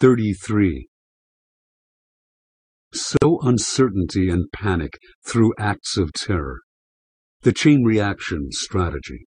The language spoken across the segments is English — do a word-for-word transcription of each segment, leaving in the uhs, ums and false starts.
thirty-three. Sow uncertainty and panic through acts of terror. The chain reaction strategy.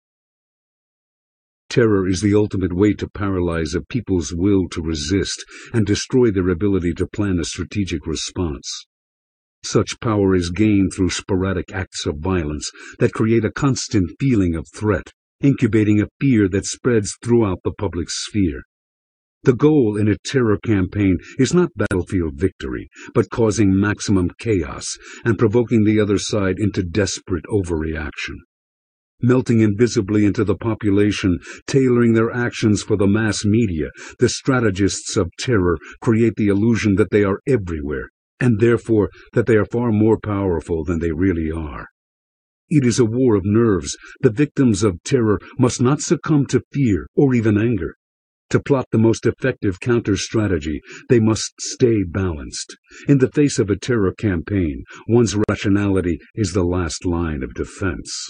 Terror is the ultimate way to paralyze a people's will to resist and destroy their ability to plan a strategic response. Such power is gained through sporadic acts of violence that create a constant feeling of threat, incubating a fear that spreads throughout the public sphere. The goal in a terror campaign is not battlefield victory, but causing maximum chaos and provoking the other side into desperate overreaction. Melting invisibly into the population, tailoring their actions for the mass media, the strategists of terror create the illusion that they are everywhere, and therefore that they are far more powerful than they really are. It is a war of nerves. The victims of terror must not succumb to fear or even anger. To plot the most effective counter-strategy, they must stay balanced. In the face of a terror campaign, one's rationality is the last line of defense.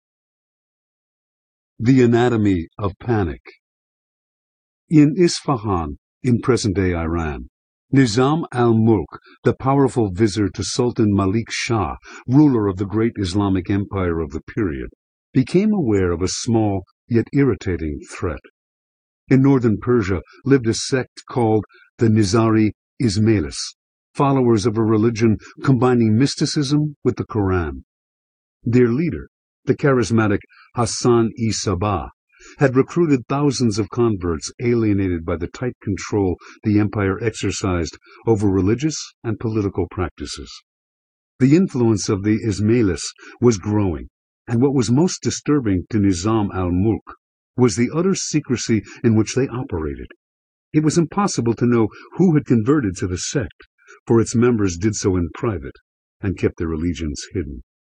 The anatomy of panic. In Isfahan, in present-day Iran, Nizam al-Mulk, the powerful vizier to Sultan Malik Shah, ruler of the great Islamic empire of the period, became aware of a small yet irritating threat. In northern Persia lived a sect called the Nizari Ismailis, followers of a religion combining mysticism with the Quran. Their leader, the charismatic Hassan-i-Sabah, had recruited thousands of converts alienated by the tight control the empire exercised over religious and political practices. The influence of the Ismailis was growing, and what was most disturbing to Nizam al-Mulk was the utter secrecy in which they operated. It was impossible to know who had converted to the sect, for its members did so in private and kept their allegiance hidden.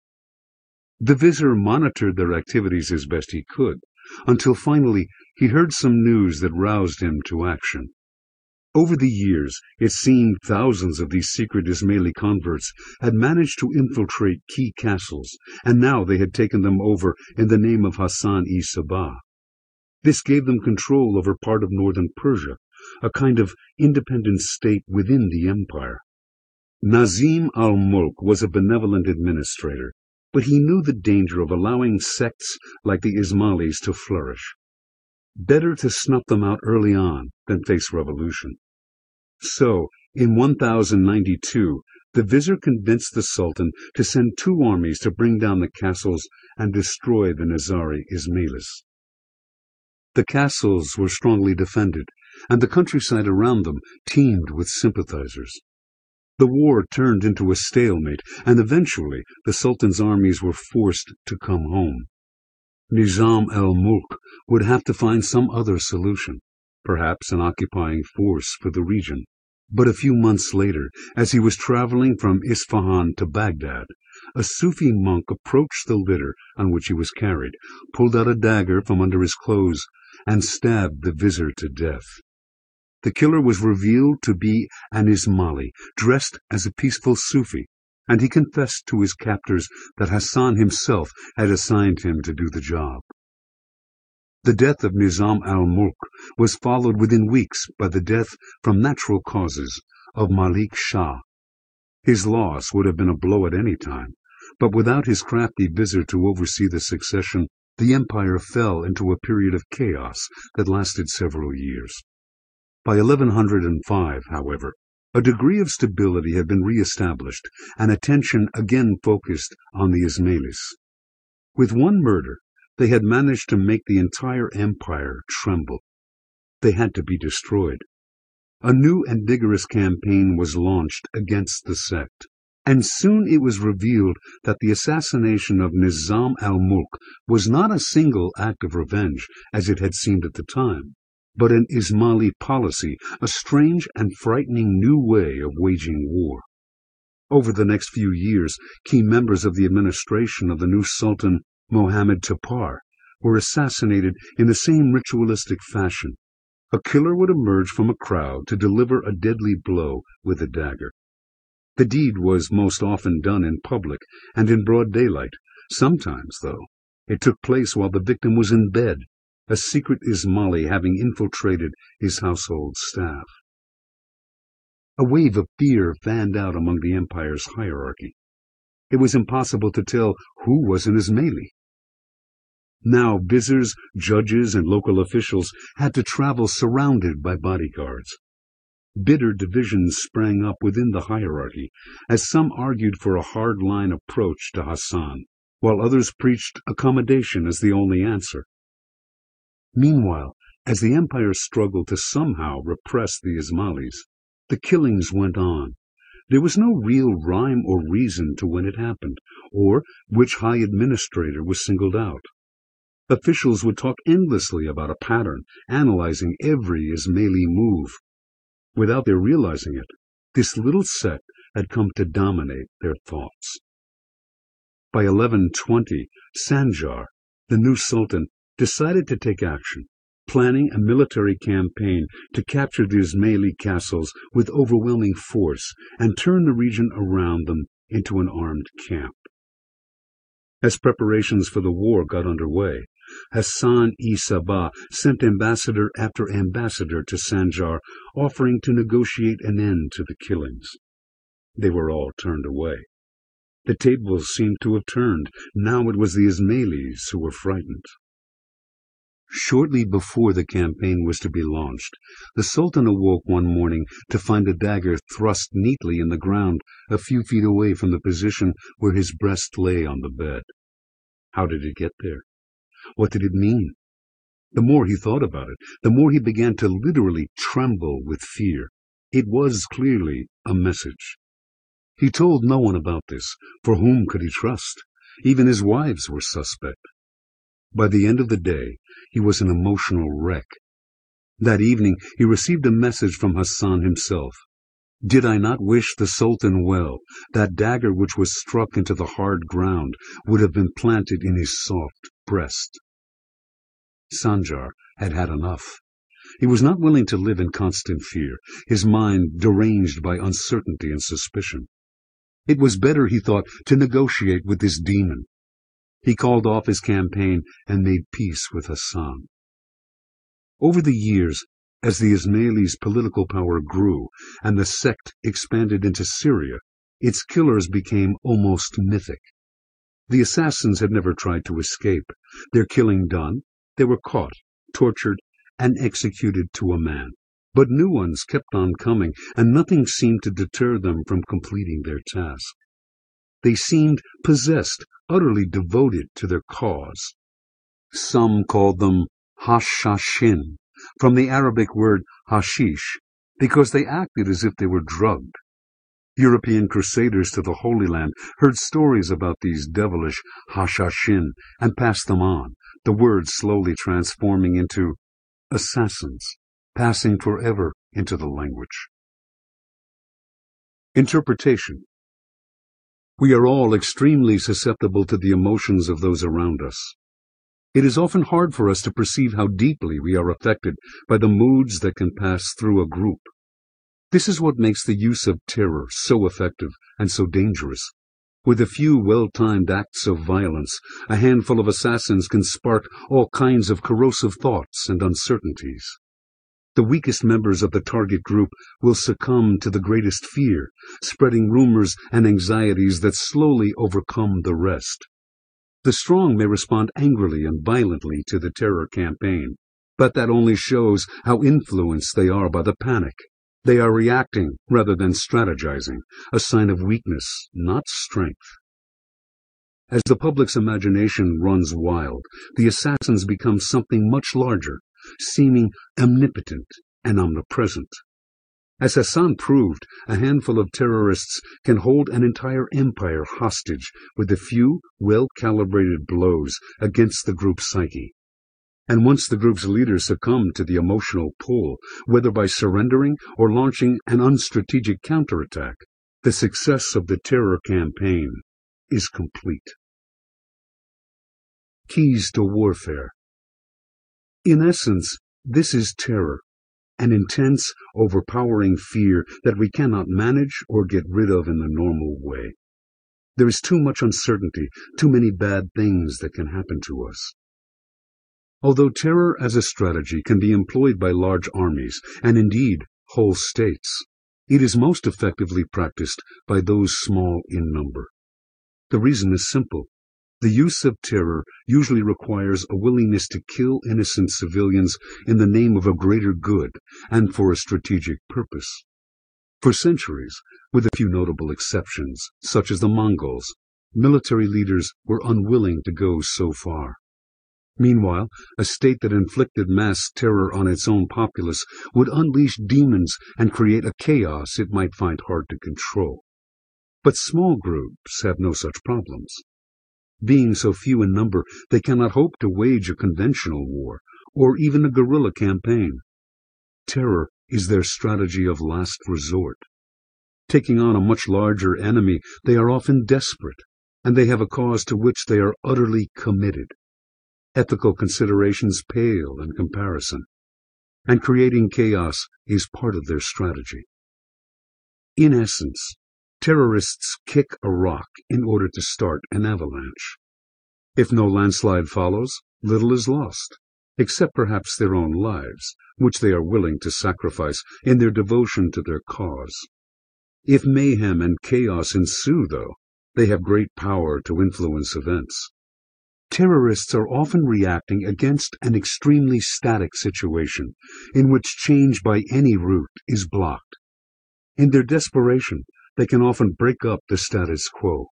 The vizier monitored their activities as best he could, until finally he heard some news that roused him to action. Over the years, it seemed thousands of these secret Ismaili converts had managed to infiltrate key castles, and now they had taken them over in the name of Hassan-i-Sabah. This gave them control over part of northern Persia, a kind of independent state within the empire. Nazim al-Mulk was a benevolent administrator, but he knew the danger of allowing sects like the Ismailis to flourish. Better to snuff them out early on than face revolution. So, in one thousand ninety-two, the vizier convinced the sultan to send two armies to bring down the castles and destroy the Nizari Ismailis. The castles were strongly defended, and the countryside around them teemed with sympathizers. The war turned into a stalemate, and eventually the Sultan's armies were forced to come home. Nizam al-Mulk would have to find some other solution, perhaps an occupying force for the region. But a few months later, as he was traveling from Isfahan to Baghdad, a Sufi monk approached the litter on which he was carried, pulled out a dagger from under his clothes, and stabbed the vizier to death. The killer was revealed to be an Ismaili, dressed as a peaceful Sufi, and he confessed to his captors that Hassan himself had assigned him to do the job. The death of Nizam al-Mulk was followed within weeks by the death from natural causes of Malik Shah. His loss would have been a blow at any time, but without his crafty vizier to oversee the succession, the empire fell into a period of chaos that lasted several years. By eleven oh five, however, a degree of stability had been re-established, and attention again focused on the Ismailis. With one murder, they had managed to make the entire empire tremble. They had to be destroyed. A new and vigorous campaign was launched against the sect, and soon it was revealed that the assassination of Nizam al-Mulk was not a single act of revenge, as it had seemed at the time, but an Ismaili policy, a strange and frightening new way of waging war. Over the next few years, key members of the administration of the new Sultan, Mohammed Tapar, were assassinated in the same ritualistic fashion. A killer would emerge from a crowd to deliver a deadly blow with a dagger. The deed was most often done in public and in broad daylight. Sometimes, though, it took place while the victim was in bed, a secret Ismaili having infiltrated his household staff. A wave of fear fanned out among the empire's hierarchy. It was impossible to tell who was an Ismaili. Now viziers, judges, and local officials had to travel surrounded by bodyguards. Bitter divisions sprang up within the hierarchy, as some argued for a hard-line approach to Hassan, while others preached accommodation as the only answer. Meanwhile, as the empire struggled to somehow repress the Ismailis, the killings went on. There was no real rhyme or reason to when it happened, or which high administrator was singled out. Officials would talk endlessly about a pattern, analyzing every Ismaili move. Without their realizing it, this little sect had come to dominate their thoughts. By eleven twenty, Sanjar, the new sultan, decided to take action, planning a military campaign to capture the Ismaili castles with overwhelming force and turn the region around them into an armed camp. As preparations for the war got underway, Hassan-i-Sabah sent ambassador after ambassador to Sanjar, offering to negotiate an end to the killings. They were all turned away. The tables seemed to have turned. Now it was the Ismailis who were frightened. Shortly before the campaign was to be launched, the Sultan awoke one morning to find a dagger thrust neatly in the ground a few feet away from the position where his breast lay on the bed. How did it get there? What did it mean? The more he thought about it, the more he began to literally tremble with fear. It was clearly a message. He told no one about this, for whom could he trust? Even his wives were suspect. By the end of the day, he was an emotional wreck. That evening, he received a message from Hassan himself. Did I not wish the Sultan well, that dagger which was struck into the hard ground would have been planted in his soft breast. Sanjar had had enough. He was not willing to live in constant fear, his mind deranged by uncertainty and suspicion. It was better, he thought, to negotiate with this demon. He called off his campaign and made peace with Hassan. Over the years, as the Ismailis' political power grew and the sect expanded into Syria, its killers became almost mythic. The assassins had never tried to escape. Their killing done, they were caught, tortured, and executed to a man. But new ones kept on coming, and nothing seemed to deter them from completing their task. They seemed possessed, utterly devoted to their cause. Some called them Hashashin, from the Arabic word hashish, because they acted as if they were drugged. European crusaders to the Holy Land heard stories about these devilish Hashashin and passed them on, the word slowly transforming into assassins, passing forever into the language. Interpretation. We are all extremely susceptible to the emotions of those around us. It is often hard for us to perceive how deeply we are affected by the moods that can pass through a group. This is what makes the use of terror so effective and so dangerous. With a few well-timed acts of violence, a handful of assassins can spark all kinds of corrosive thoughts and uncertainties. The weakest members of the target group will succumb to the greatest fear, spreading rumors and anxieties that slowly overcome the rest. The strong may respond angrily and violently to the terror campaign, but that only shows how influenced they are by the panic. They are reacting rather than strategizing, a sign of weakness, not strength. As the public's imagination runs wild, the assassins become something much larger, seeming omnipotent and omnipresent. As Hassan proved, a handful of terrorists can hold an entire empire hostage with a few well-calibrated blows against the group's psyche. And once the group's leaders succumb to the emotional pull, whether by surrendering or launching an unstrategic counterattack, the success of the terror campaign is complete. Keys to warfare. In essence, this is terror, an intense, overpowering fear that we cannot manage or get rid of in the normal way. There is too much uncertainty, too many bad things that can happen to us. Although terror as a strategy can be employed by large armies, and indeed whole states, It is most effectively practiced by those small in number. The reason is simple. The use of terror usually requires a willingness to kill innocent civilians in the name of a greater good and for a strategic purpose. For centuries, with a few notable exceptions, such as the Mongols, military leaders were unwilling to go so far. Meanwhile, a state that inflicted mass terror on its own populace would unleash demons and create a chaos it might find hard to control. But small groups have no such problems. Being so few in number, they cannot hope to wage a conventional war, or even a guerrilla campaign. Terror is their strategy of last resort. Taking on a much larger enemy, they are often desperate, and they have a cause to which they are utterly committed. Ethical considerations pale in comparison, and creating chaos is part of their strategy. In essence, terrorists kick a rock in order to start an avalanche. If no landslide follows, little is lost, except perhaps their own lives, which they are willing to sacrifice in their devotion to their cause. If mayhem and chaos ensue, though, they have great power to influence events. Terrorists are often reacting against an extremely static situation in which change by any route is blocked. In their desperation, they can often break up the status quo.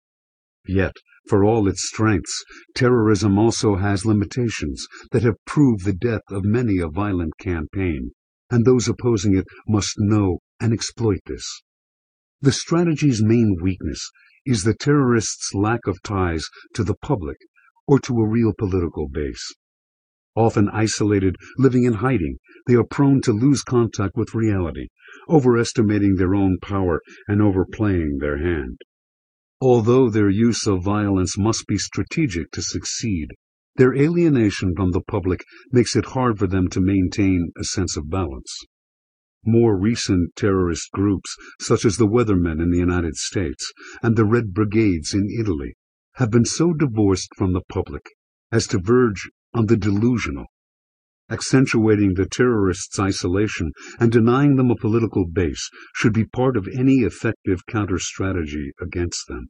Yet, for all its strengths, terrorism also has limitations that have proved the death of many a violent campaign, and those opposing it must know and exploit this. The strategy's main weakness is the terrorists' lack of ties to the public or to a real political base. Often isolated, living in hiding, they are prone to lose contact with reality, overestimating their own power and overplaying their hand. Although their use of violence must be strategic to succeed, their alienation from the public makes it hard for them to maintain a sense of balance. More recent terrorist groups, such as the Weathermen in the United States and the Red Brigades in Italy, have been so divorced from the public as to verge on the delusional. Accentuating the terrorists' isolation and denying them a political base should be part of any effective counter-strategy against them.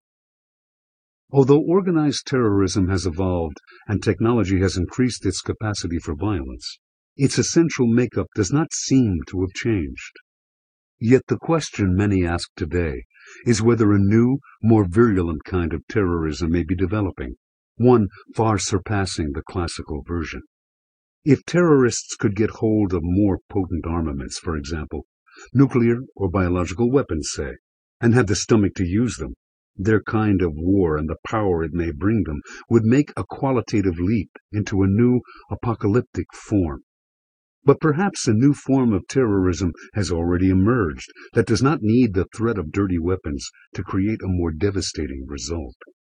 Although organized terrorism has evolved and technology has increased its capacity for violence, its essential makeup does not seem to have changed. Yet the question many ask today is whether a new, more virulent kind of terrorism may be developing, one far surpassing the classical version. If terrorists could get hold of more potent armaments, for example, nuclear or biological weapons, say, and had the stomach to use them, their kind of war and the power it may bring them would make a qualitative leap into a new apocalyptic form. But perhaps a new form of terrorism has already emerged that does not need the threat of dirty weapons to create a more devastating result.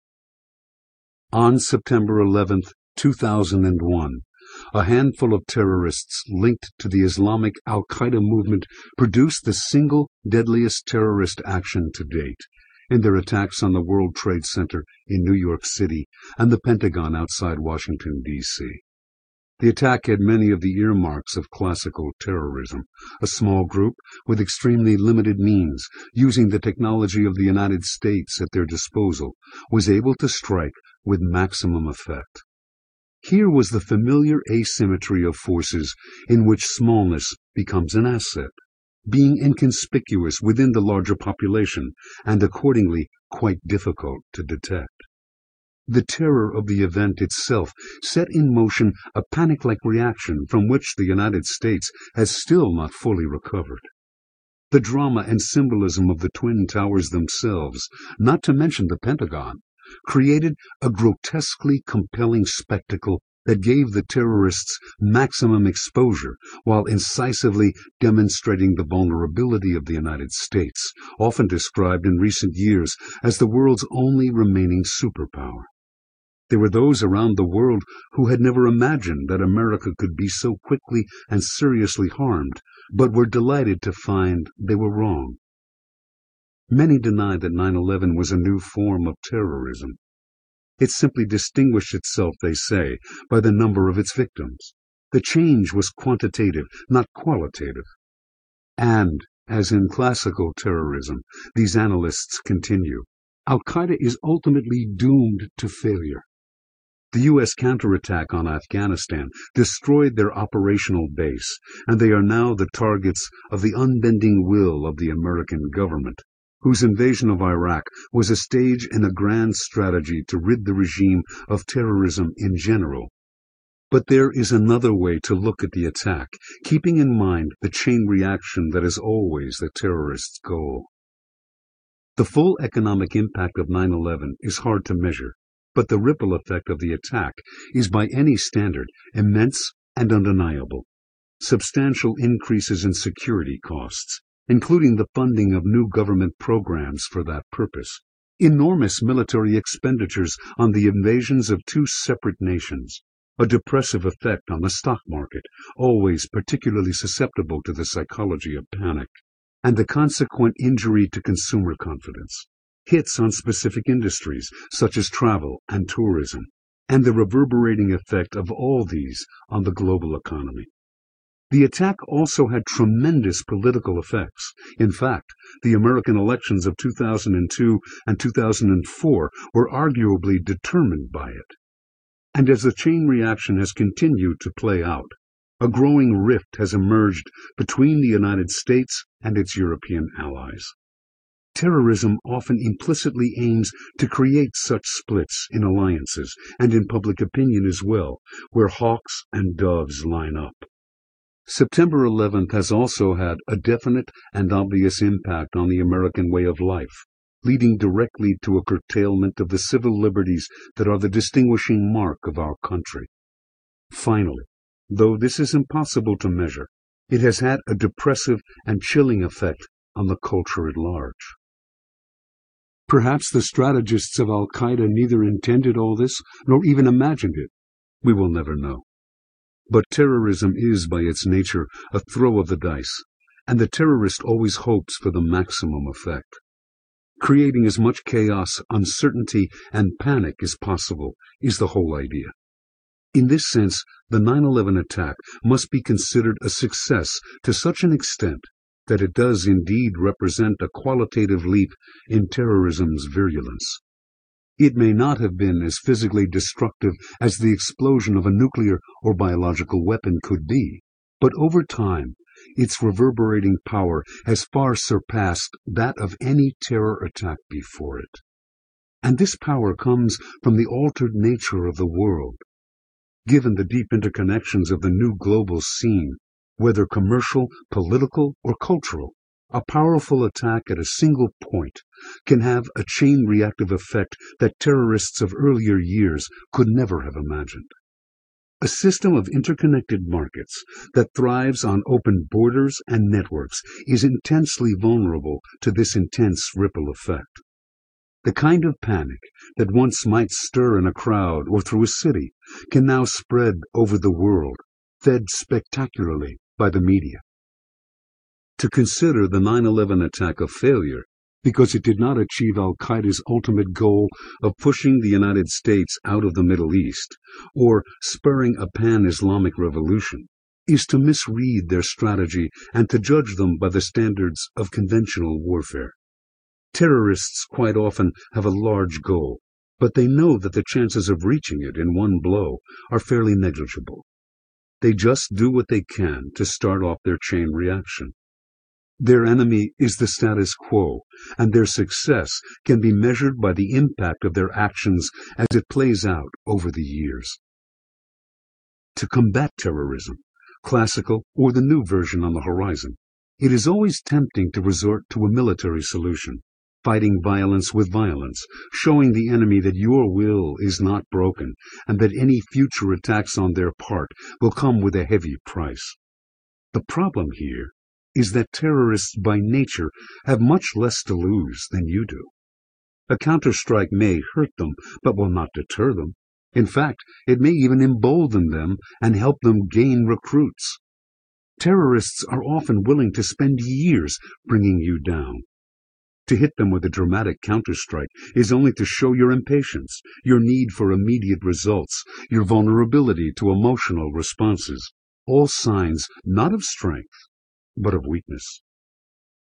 On September eleventh, two thousand one, a handful of terrorists linked to the Islamic Al-Qaeda movement produced the single deadliest terrorist action to date in their attacks on the World Trade Center in New York City and the Pentagon outside Washington, D C The attack had many of the earmarks of classical terrorism, a small group with extremely limited means, using the technology of the United States at their disposal, was able to strike with maximum effect. Here was the familiar asymmetry of forces in which smallness becomes an asset, being inconspicuous within the larger population and accordingly quite difficult to detect. The terror of the event itself set in motion a panic-like reaction from which the United States has still not fully recovered. The drama and symbolism of the Twin Towers themselves, not to mention the Pentagon, created a grotesquely compelling spectacle that gave the terrorists maximum exposure while incisively demonstrating the vulnerability of the United States, often described in recent years as the world's only remaining superpower. There were those around the world who had never imagined that America could be so quickly and seriously harmed, but were delighted to find they were wrong. Many deny that nine eleven was a new form of terrorism. It simply distinguished itself, they say, by the number of its victims. The change was quantitative, not qualitative. And As in classical terrorism, these analysts continue, Al-Qaeda is ultimately doomed to failure. The U S counterattack on Afghanistan destroyed their operational base, and they are now the targets of the unbending will of the American government, whose invasion of Iraq was a stage in a grand strategy to rid the regime of terrorism in general. But there is another way to look at the attack, keeping in mind the chain reaction that is always the terrorist's goal. The full economic impact of nine eleven is hard to measure, but the ripple effect of the attack is by any standard immense and undeniable. Substantial increases in security costs, including the funding of new government programs for that purpose, enormous military expenditures on the invasions of two separate nations, a depressive effect on the stock market, always particularly susceptible to the psychology of panic, and the consequent injury to consumer confidence, hits on specific industries such as travel and tourism, and the reverberating effect of all these on the global economy. The attack also had tremendous political effects. In fact, the American elections of two thousand two and two thousand four were arguably determined by it. And as the chain reaction has continued to play out, a growing rift has emerged between the United States and its European allies. Terrorism often implicitly aims to create such splits in alliances and in public opinion as well, where hawks and doves line up. September eleventh has also had a definite and obvious impact on the American way of life, leading directly to a curtailment of the civil liberties that are the distinguishing mark of our country. Finally, though this is impossible to measure, it has had a depressive and chilling effect on the culture at large. Perhaps the strategists of Al-Qaeda neither intended all this nor even imagined it. We will never know. But terrorism is, by its nature, a throw of the dice, and the terrorist always hopes for the maximum effect. Creating as much chaos, uncertainty, and panic as possible is the whole idea. In this sense, the nine eleven attack must be considered a success to such an extent that it does indeed represent a qualitative leap in terrorism's virulence. It may not have been as physically destructive as the explosion of a nuclear or biological weapon could be, but over time, its reverberating power has far surpassed that of any terror attack before it. And this power comes from the altered nature of the world. Given the deep interconnections of the new global scene, whether commercial, political, or cultural, a powerful attack at a single point can have a chain reactive effect that terrorists of earlier years could never have imagined. A system of interconnected markets that thrives on open borders and networks is intensely vulnerable to this intense ripple effect. The kind of panic that once might stir in a crowd or through a city can now spread over the world, fed spectacularly by the media. To consider the nine eleven attack a failure because it did not achieve Al-Qaeda's ultimate goal of pushing the United States out of the Middle East or spurring a pan-Islamic revolution is to misread their strategy and to judge them by the standards of conventional warfare. Terrorists quite often have a large goal, but they know that the chances of reaching it in one blow are fairly negligible. They just do what they can to start off their chain reaction. Their enemy is the status quo, and their success can be measured by the impact of their actions as it plays out over the years. To combat terrorism, classical or the new version on the horizon, it is always tempting to resort to a military solution, fighting violence with violence, showing the enemy that your will is not broken and that any future attacks on their part will come with a heavy price. The problem here is that terrorists by nature have much less to lose than you do. A counterstrike may hurt them, but will not deter them. In fact, it may even embolden them and help them gain recruits. Terrorists are often willing to spend years bringing you down. To hit them with a dramatic counterstrike is only to show your impatience, your need for immediate results, your vulnerability to emotional responses, all signs not of strength, but of weakness.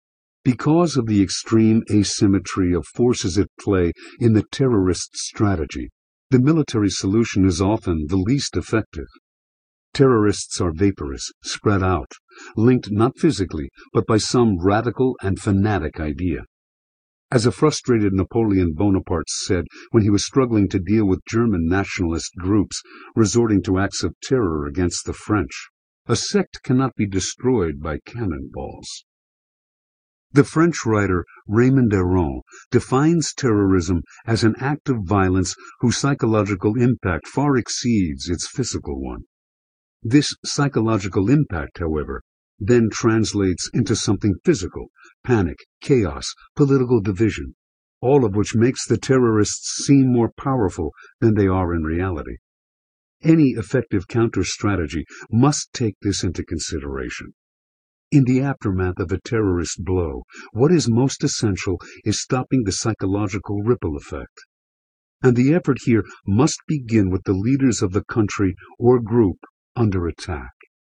Because of the extreme asymmetry of forces at play in the terrorist strategy, the military solution is often the least effective. Terrorists are vaporous, spread out, linked not physically, but by some radical and fanatic idea. As a frustrated Napoleon Bonaparte said when he was struggling to deal with German nationalist groups resorting to acts of terror against the French, a sect cannot be destroyed by cannonballs. The French writer Raymond Aron defines terrorism as an act of violence whose psychological impact far exceeds its physical one. This psychological impact, however, then translates into something physical: panic, chaos, political division, all of which makes the terrorists seem more powerful than they are in reality. Any effective counter-strategy must take this into consideration. In the aftermath of a terrorist blow, what is most essential is stopping the psychological ripple effect. And the effort here must begin with the leaders of the country or group under attack.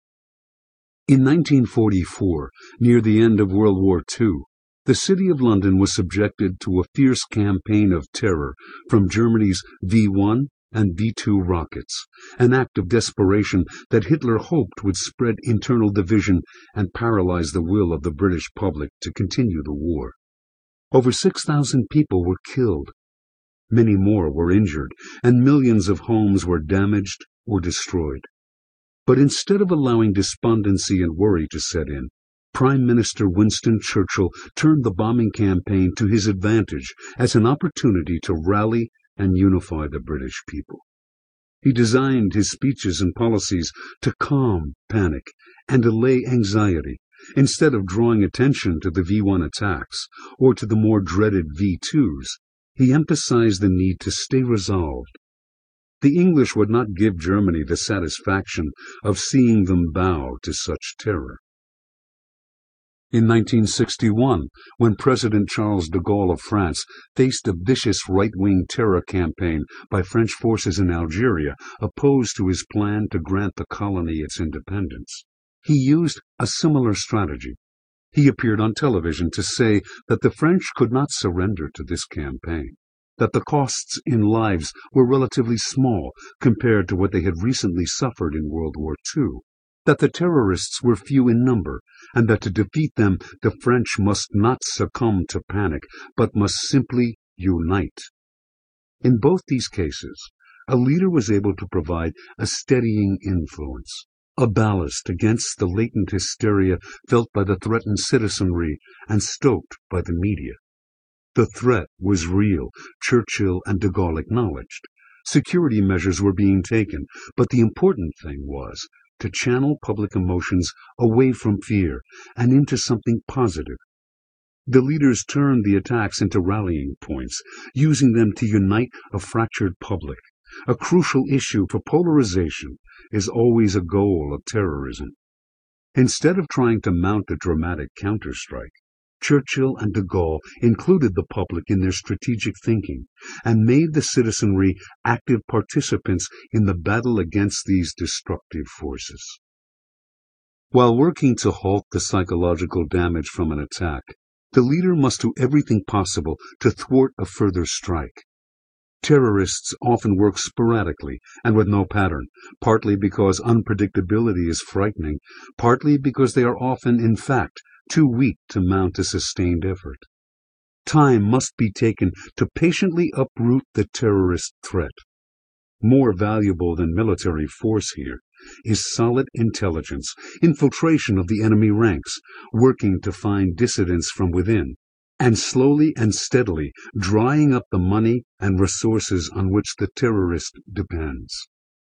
In nineteen forty-four, near the end of World War Two, the city of London was subjected to a fierce campaign of terror from Germany's V one and V two rockets, an act of desperation that Hitler hoped would spread internal division and paralyze the will of the British public to continue the war. Over six thousand people were killed. Many more were injured, and millions of homes were damaged or destroyed. But instead of allowing despondency and worry to set in, Prime Minister Winston Churchill turned the bombing campaign to his advantage as an opportunity to rally and unify the British people. He designed his speeches and policies to calm panic and allay anxiety, instead of drawing attention to the V one attacks or to the more dreaded V twos. He emphasized the need to stay resolved. The English would not give Germany the satisfaction of seeing them bow to such terror. In nineteen sixty-one, when President Charles de Gaulle of France faced a vicious right-wing terror campaign by French forces in Algeria opposed to his plan to grant the colony its independence, he used a similar strategy. He appeared on television to say that the French could not surrender to this campaign, that the costs in lives were relatively small compared to what they had recently suffered in World War Two, that the terrorists were few in number, and that to defeat them the French must not succumb to panic, but must simply unite. In both these cases, a leader was able to provide a steadying influence, a ballast against the latent hysteria felt by the threatened citizenry and stoked by the media. The threat was real, Churchill and de Gaulle acknowledged. Security measures were being taken, but the important thing was to channel public emotions away from fear and into something positive. The leaders turned the attacks into rallying points, using them to unite a fractured public. A crucial issue for polarization is always a goal of terrorism. Instead of trying to mount a dramatic counterstrike, Churchill and de Gaulle included the public in their strategic thinking and made the citizenry active participants in the battle against these destructive forces. While working to halt the psychological damage from an attack, the leader must do everything possible to thwart a further strike. Terrorists often work sporadically and with no pattern, partly because unpredictability is frightening, partly because they are often, in fact, too weak to mount a sustained effort. Time must be taken to patiently uproot the terrorist threat. More valuable than military force here is solid intelligence, infiltration of the enemy ranks, working to find dissidents from within, and slowly and steadily drying up the money and resources on which the terrorist depends.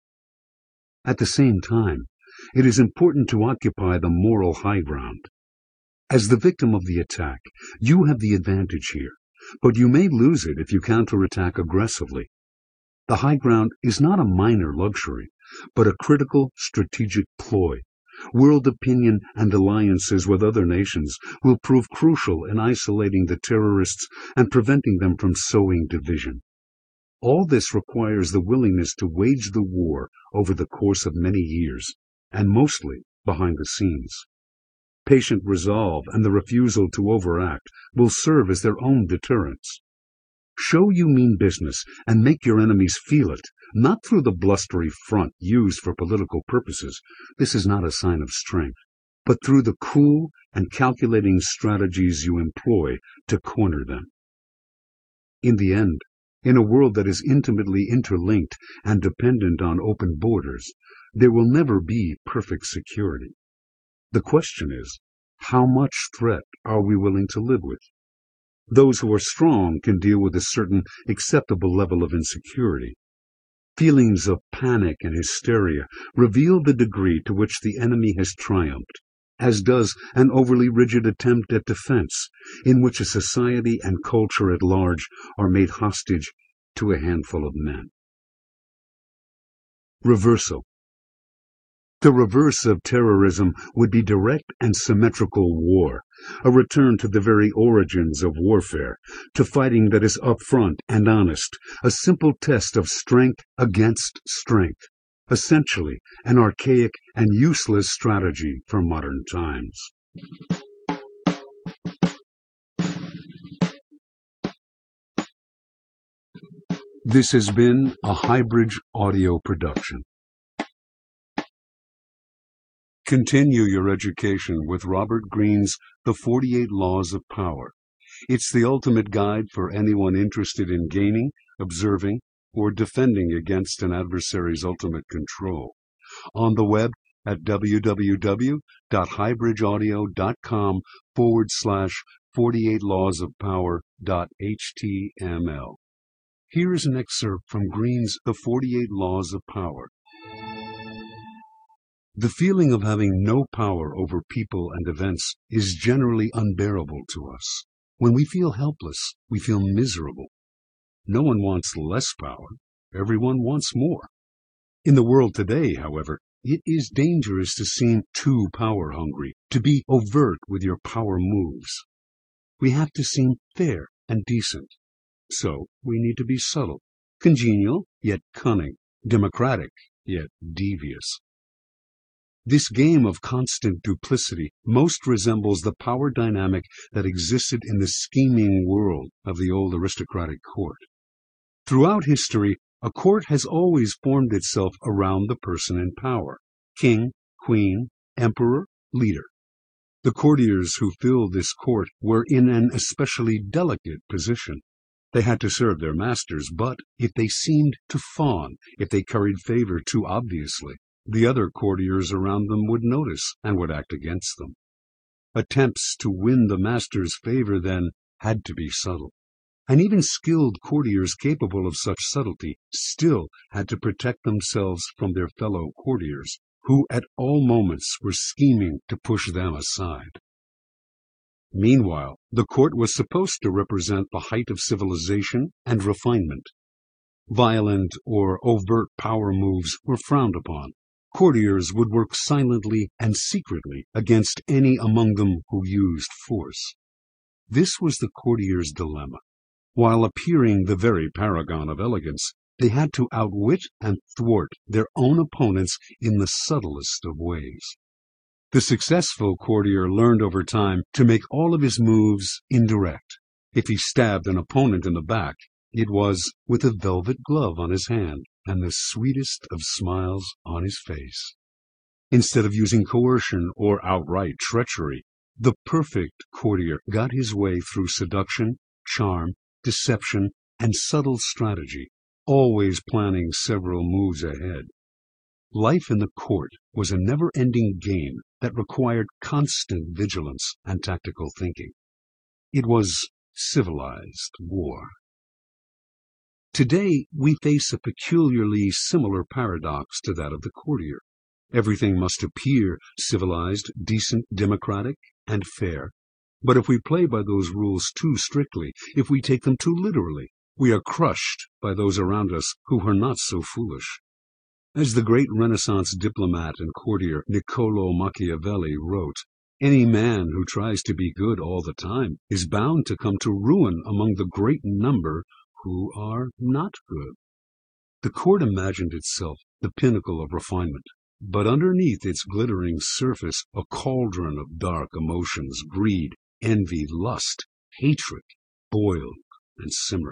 At the same time, it is important to occupy the moral high ground. As the victim of the attack, you have the advantage here, but you may lose it if you counterattack aggressively. The high ground is not a minor luxury, but a critical strategic ploy. World opinion and alliances with other nations will prove crucial in isolating the terrorists and preventing them from sowing division. All this requires the willingness to wage the war over the course of many years, and mostly behind the scenes. Patient resolve and the refusal to overact will serve as their own deterrents. Show you mean business and make your enemies feel it, not through the blustery front used for political purposes. This is not a sign of strength, but through the cool and calculating strategies you employ to corner them. In the end, in a world that is intimately interlinked and dependent on open borders, there will never be perfect security. The question is, how much threat are we willing to live with? Those who are strong can deal with a certain acceptable level of insecurity. Feelings of panic and hysteria reveal the degree to which the enemy has triumphed, as does an overly rigid attempt at defense, in which a society and culture at large are made hostage to a handful of men. Reversal. The reverse of terrorism would be direct and symmetrical war, a return to the very origins of warfare, to fighting that is upfront and honest, a simple test of strength against strength, essentially an archaic and useless strategy for modern times. This has been a Highbridge audio production. Continue your education with Robert Greene's The forty-eight Laws of Power. It's the ultimate guide for anyone interested in gaining, observing, or defending against an adversary's ultimate control. On the web at www.highbridgeaudio.com forward slash 48 laws of power dot html. Here is an excerpt from Greene's The forty-eight Laws of Power. The feeling of having no power over people and events is generally unbearable to us. When we feel helpless, we feel miserable. No one wants less power. Everyone wants more. In the world today, however, it is dangerous to seem too power-hungry, to be overt with your power moves. We have to seem fair and decent. So we need to be subtle, congenial yet cunning, democratic yet devious. This game of constant duplicity most resembles the power dynamic that existed in the scheming world of the old aristocratic court. Throughout history, a court has always formed itself around the person in power: king, queen, emperor, leader. The courtiers who filled this court were in an especially delicate position. They had to serve their masters, but if they seemed to fawn, if they curried favor too obviously, the other courtiers around them would notice and would act against them. Attempts to win the master's favor, then, had to be subtle. And even skilled courtiers capable of such subtlety still had to protect themselves from their fellow courtiers, who at all moments were scheming to push them aside. Meanwhile, the court was supposed to represent the height of civilization and refinement. Violent or overt power moves were frowned upon. Courtiers would work silently and secretly against any among them who used force. This was the courtier's dilemma. While appearing the very paragon of elegance, they had to outwit and thwart their own opponents in the subtlest of ways. The successful courtier learned over time to make all of his moves indirect. If he stabbed an opponent in the back, it was with a velvet glove on his hand and the sweetest of smiles on his face. Instead of using coercion or outright treachery, the perfect courtier got his way through seduction, charm, deception, and subtle strategy, always planning several moves ahead. Life in the court was a never-ending game that required constant vigilance and tactical thinking. It was civilized war. Today, we face a peculiarly similar paradox to that of the courtier. Everything must appear civilized, decent, democratic, and fair. But if we play by those rules too strictly, if we take them too literally, we are crushed by those around us who are not so foolish. As the great Renaissance diplomat and courtier Niccolo Machiavelli wrote, "Any man who tries to be good all the time is bound to come to ruin among the great number who are not good." The court imagined itself the pinnacle of refinement, But underneath its glittering surface, a cauldron of dark emotions, greed, envy, lust, hatred, boiled and simmered.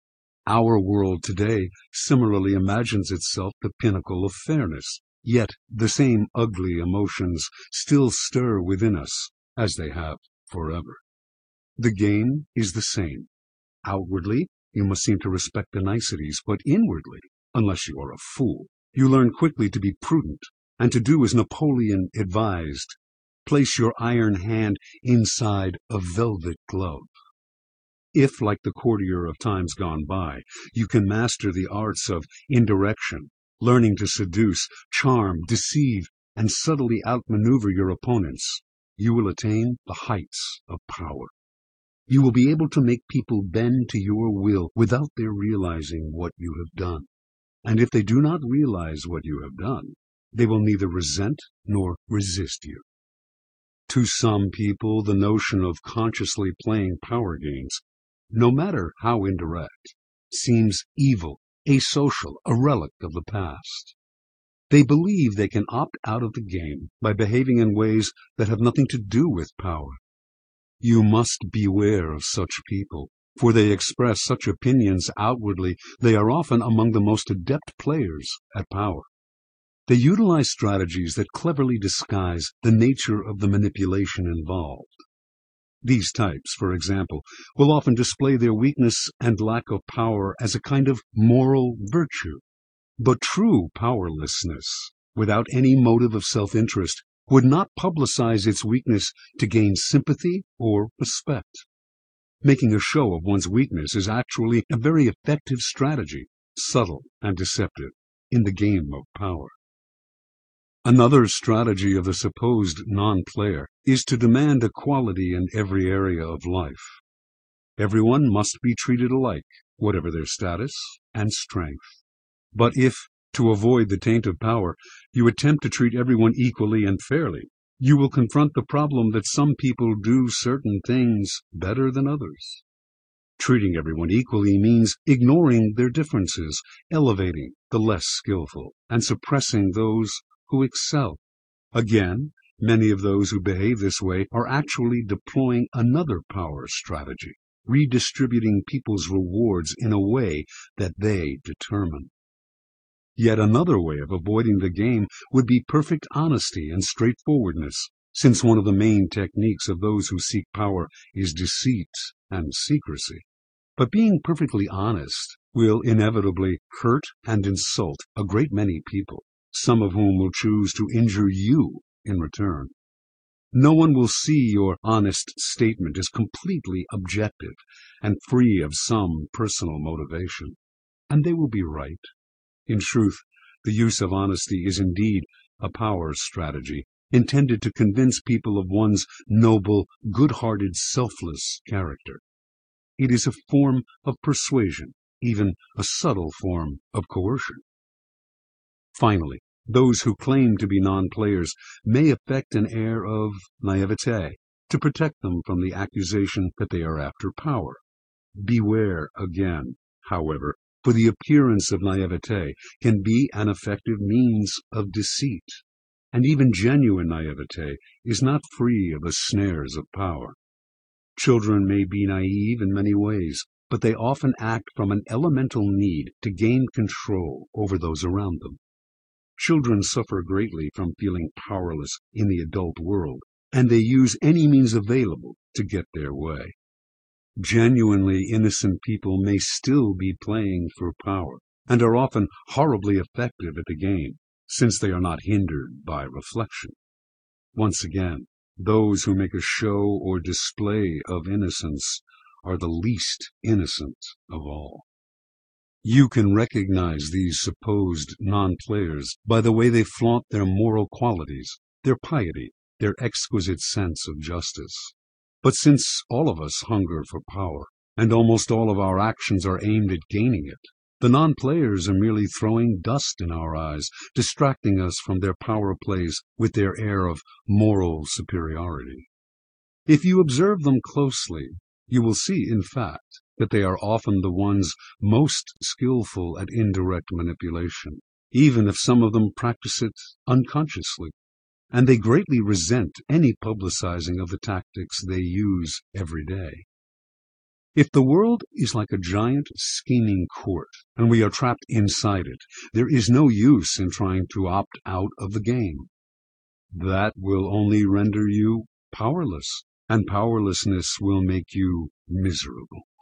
Our world today similarly imagines itself the pinnacle of fairness, yet the same ugly emotions still stir within us, as they have forever. The game is the same. Outwardly, you must seem to respect the niceties, but inwardly, unless you are a fool, you learn quickly to be prudent, and to do as Napoleon advised: place your iron hand inside a velvet glove. If, like the courtier of times gone by, you can master the arts of indirection, learning to seduce, charm, deceive, and subtly outmaneuver your opponents, you will attain the heights of power. You will be able to make people bend to your will without their realizing what you have done. And if they do not realize what you have done, they will neither resent nor resist you. To some people, the notion of consciously playing power games, no matter how indirect, seems evil, asocial, a relic of the past. They believe they can opt out of the game by behaving in ways that have nothing to do with power. You must beware of such people, for they express such opinions outwardly. They are often among the most adept players at power. They utilize strategies that cleverly disguise the nature of the manipulation involved. These types, for example, will often display their weakness and lack of power as a kind of moral virtue. But true powerlessness, without any motive of self-interest, would not publicize its weakness to gain sympathy or respect. Making a show of one's weakness is actually a very effective strategy, subtle and deceptive, in the game of power. Another strategy of the supposed non-player is to demand equality in every area of life. Everyone must be treated alike, whatever their status and strength. But if, to avoid the taint of power, you attempt to treat everyone equally and fairly, you will confront the problem that some people do certain things better than others. Treating everyone equally means ignoring their differences, elevating the less skillful, and suppressing those who excel. Again, many of those who behave this way are actually deploying another power strategy, redistributing people's rewards in a way that they determine. Yet another way of avoiding the game would be perfect honesty and straightforwardness, since one of the main techniques of those who seek power is deceit and secrecy. But being perfectly honest will inevitably hurt and insult a great many people, some of whom will choose to injure you in return. No one will see your honest statement as completely objective and free of some personal motivation, and they will be right. In truth, the use of honesty is indeed a power strategy, intended to convince people of one's noble, good-hearted, selfless character. It is a form of persuasion, even a subtle form of coercion. Finally, those who claim to be non-players may affect an air of naivete to protect them from the accusation that they are after power. Beware again, however, for the appearance of naivete can be an effective means of deceit, and even genuine naivete is not free of the snares of power. Children may be naive in many ways, but they often act from an elemental need to gain control over those around them. Children suffer greatly from feeling powerless in the adult world, and they use any means available to get their way. Genuinely innocent people may still be playing for power, and are often horribly effective at the game, since they are not hindered by reflection. Once again, those who make a show or display of innocence are the least innocent of all. You can recognize these supposed non-players by the way they flaunt their moral qualities, their piety, their exquisite sense of justice. But since all of us hunger for power, and almost all of our actions are aimed at gaining it, the non-players are merely throwing dust in our eyes, distracting us from their power plays with their air of moral superiority. If you observe them closely, you will see, in fact, that they are often the ones most skillful at indirect manipulation, even if some of them practice it unconsciously, and they greatly resent any publicizing of the tactics they use every day. If the world is like a giant scheming court, and we are trapped inside it, there is no use in trying to opt out of the game. That will only render you powerless, and powerlessness will make you miserable.